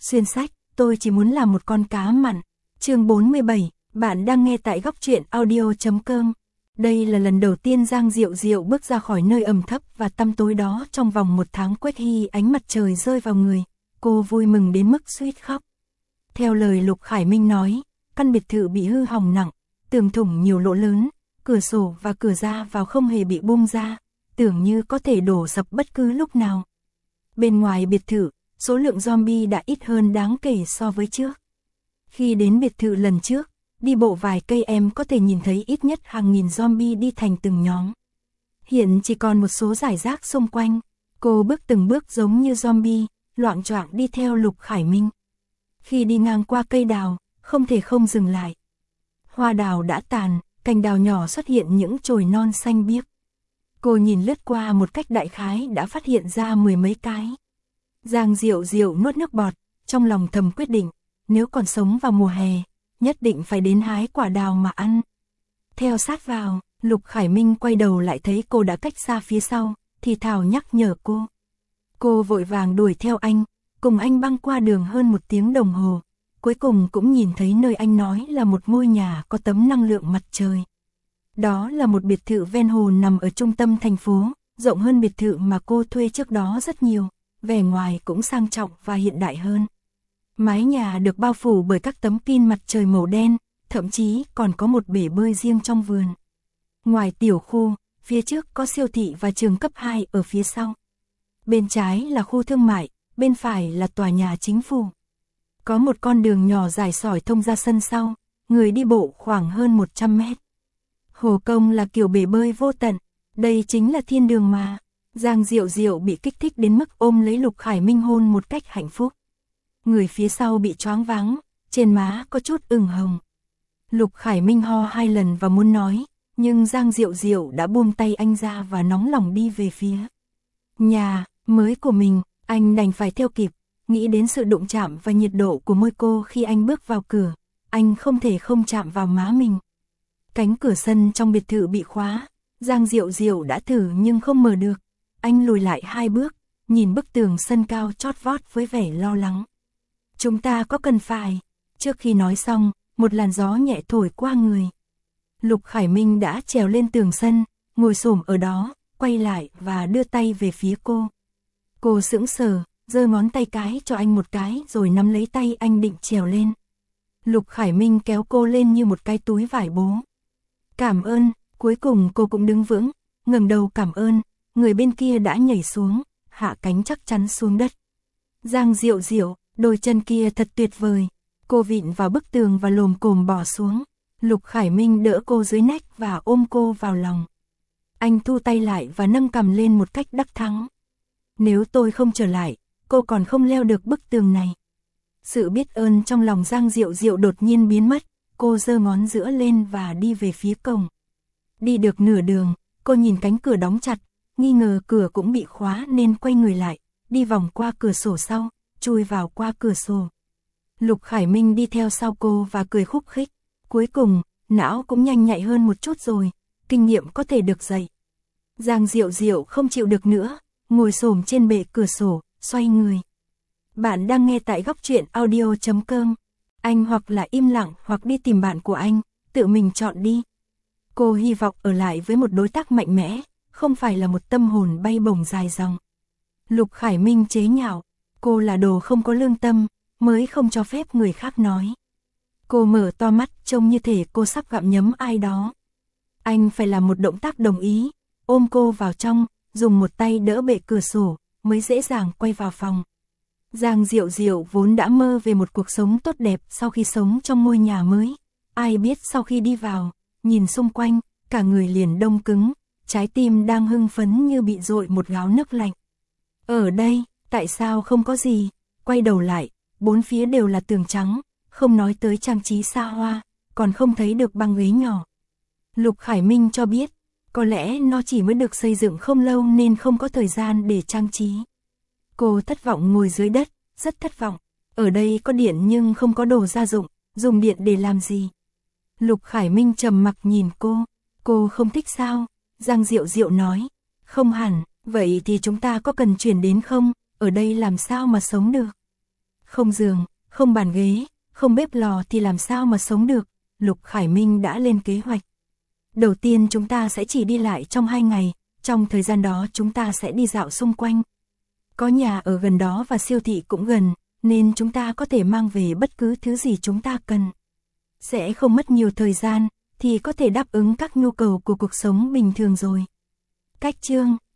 Xuyên sách, tôi chỉ muốn làm một con cá mặn. Chương 47, bạn đang nghe tại góc truyện audio.com. Đây là lần đầu tiên Giang Diệu Diệu bước ra khỏi nơi ẩm thấp và tăm tối đó trong vòng 1 tháng. Quét hy ánh mặt trời rơi vào người, cô vui mừng đến mức suýt khóc. Theo lời Lục Khải Minh nói, căn biệt thự bị hư hỏng nặng, tường thủng nhiều lỗ lớn, cửa sổ và cửa ra vào không hề bị bung ra, tưởng như có thể đổ sập bất cứ lúc nào. Bên ngoài biệt thự, số lượng zombie đã ít hơn đáng kể so với trước. Khi đến biệt thự lần trước, đi bộ vài cây em có thể nhìn thấy ít nhất hàng nghìn zombie đi thành từng nhóm. Hiện chỉ còn một số rải rác xung quanh, cô bước từng bước giống như zombie, loạng choạng đi theo Lục Khải Minh. Khi đi ngang qua cây đào, không thể không dừng lại. Hoa đào đã tàn, cành đào nhỏ xuất hiện những chồi non xanh biếc. Cô nhìn lướt qua một cách đại khái đã phát hiện ra 10 mấy cái. Giang Diệu Diệu nuốt nước bọt, trong lòng thầm quyết định, nếu còn sống vào mùa hè, nhất định phải đến hái quả đào mà ăn. Theo sát vào, Lục Khải Minh quay đầu lại thấy cô đã cách xa phía sau, thì thào nhắc nhở cô. Cô vội vàng đuổi theo anh, cùng anh băng qua đường hơn 1 tiếng đồng hồ, cuối cùng cũng nhìn thấy nơi anh nói là một ngôi nhà có tấm năng lượng mặt trời. Đó là một biệt thự ven hồ nằm ở trung tâm thành phố, rộng hơn biệt thự mà cô thuê trước đó rất nhiều, vẻ ngoài cũng sang trọng và hiện đại hơn. Mái nhà được bao phủ bởi các tấm pin mặt trời màu đen, thậm chí còn có một bể bơi riêng trong vườn. Ngoài tiểu khu, phía trước có siêu thị và trường cấp 2 ở phía sau. Bên trái là khu thương mại, bên phải là tòa nhà chính phủ. Có một con đường nhỏ dài sỏi thông ra sân sau, người đi bộ khoảng hơn 100 mét. Hồ công là kiểu bể bơi vô tận, đây chính là thiên đường mà. Giang Diệu Diệu bị kích thích đến mức ôm lấy Lục Khải Minh hôn một cách hạnh phúc. Người phía sau bị choáng váng, trên má có chút ửng hồng. Lục Khải Minh ho 2 lần và muốn nói, nhưng Giang Diệu Diệu đã buông tay anh ra và nóng lòng đi về phía nhà mới của mình. Anh đành phải theo kịp, nghĩ đến sự đụng chạm và nhiệt độ của môi cô khi anh bước vào cửa, anh không thể không chạm vào má mình. Cánh cửa sân trong biệt thự bị khóa, Giang Diệu Diệu đã thử nhưng không mở được. Anh lùi lại 2 bước, nhìn bức tường sân cao chót vót với vẻ lo lắng. Chúng ta có cần phải... Trước khi nói xong, một làn gió nhẹ thổi qua người. Lục Khải Minh đã trèo lên tường sân, ngồi xổm ở đó, quay lại và đưa tay về phía cô. Cô sững sờ, giơ ngón tay cái cho anh một cái rồi nắm lấy tay anh định trèo lên. Lục Khải Minh kéo cô lên như một cái túi vải bố. Cảm ơn, cuối cùng cô cũng đứng vững, ngẩng đầu cảm ơn, người bên kia đã nhảy xuống, hạ cánh chắc chắn xuống đất. Giang Diệu Diệu, đôi chân kia thật tuyệt vời. Cô vịn vào bức tường và lồm cồm bò xuống. Lục Khải Minh đỡ cô dưới nách và ôm cô vào lòng. Anh thu tay lại và nâng cằm lên một cách đắc thắng. Nếu tôi không trở lại, cô còn không leo được bức tường này. Sự biết ơn trong lòng Giang Diệu Diệu đột nhiên biến mất. Cô giơ ngón giữa lên và đi về phía cổng. Đi được nửa đường, cô nhìn cánh cửa đóng chặt, nghi ngờ cửa cũng bị khóa nên quay người lại, đi vòng qua cửa sổ sau, chui vào qua cửa sổ. Lục Khải Minh đi theo sau cô và cười khúc khích. Cuối cùng, não cũng nhanh nhạy hơn một chút rồi, kinh nghiệm có thể được dạy. Giang Diệu Diệu không chịu được nữa, ngồi xổm trên bệ cửa sổ, xoay người. Bạn đang nghe tại góc truyện audio.com. Anh hoặc là im lặng hoặc đi tìm bạn của anh, tự mình chọn đi. Cô hy vọng ở lại với một đối tác mạnh mẽ, không phải là một tâm hồn bay bổng dài dòng. Lục Khải Minh chế nhạo, cô là đồ không có lương tâm, mới không cho phép người khác nói. Cô mở to mắt trông như thể cô sắp gặm nhấm ai đó. Anh phải làm một động tác đồng ý, ôm cô vào trong, dùng một tay đỡ bệ cửa sổ, mới dễ dàng quay vào phòng. Giang Diệu Diệu vốn đã mơ về một cuộc sống tốt đẹp sau khi sống trong ngôi nhà mới. Ai biết sau khi đi vào, nhìn xung quanh, cả người liền đông cứng, trái tim đang hưng phấn như bị dội một gáo nước lạnh. Ở đây, tại sao không có gì? Quay đầu lại, 4 phía đều là tường trắng, không nói tới trang trí xa hoa, còn không thấy được băng ghế nhỏ. Lục Khải Minh cho biết, có lẽ nó chỉ mới được xây dựng không lâu nên không có thời gian để trang trí. Cô thất vọng ngồi dưới đất, rất thất vọng. Ở đây có điện nhưng không có đồ gia dụng, dùng điện để làm gì? Lục Khải Minh trầm mặc nhìn cô không thích sao? Giang Diệu Diệu nói, không hẳn, vậy thì chúng ta có cần chuyển đến không? Ở đây làm sao mà sống được? Không giường, không bàn ghế, không bếp lò thì làm sao mà sống được, Lục Khải Minh đã lên kế hoạch. Đầu tiên chúng ta sẽ chỉ đi lại trong 2 ngày, trong thời gian đó chúng ta sẽ đi dạo xung quanh. Có nhà ở gần đó và siêu thị cũng gần, nên chúng ta có thể mang về bất cứ thứ gì chúng ta cần. Sẽ không mất nhiều thời gian, thì có thể đáp ứng các nhu cầu của cuộc sống bình thường rồi. Cách chương,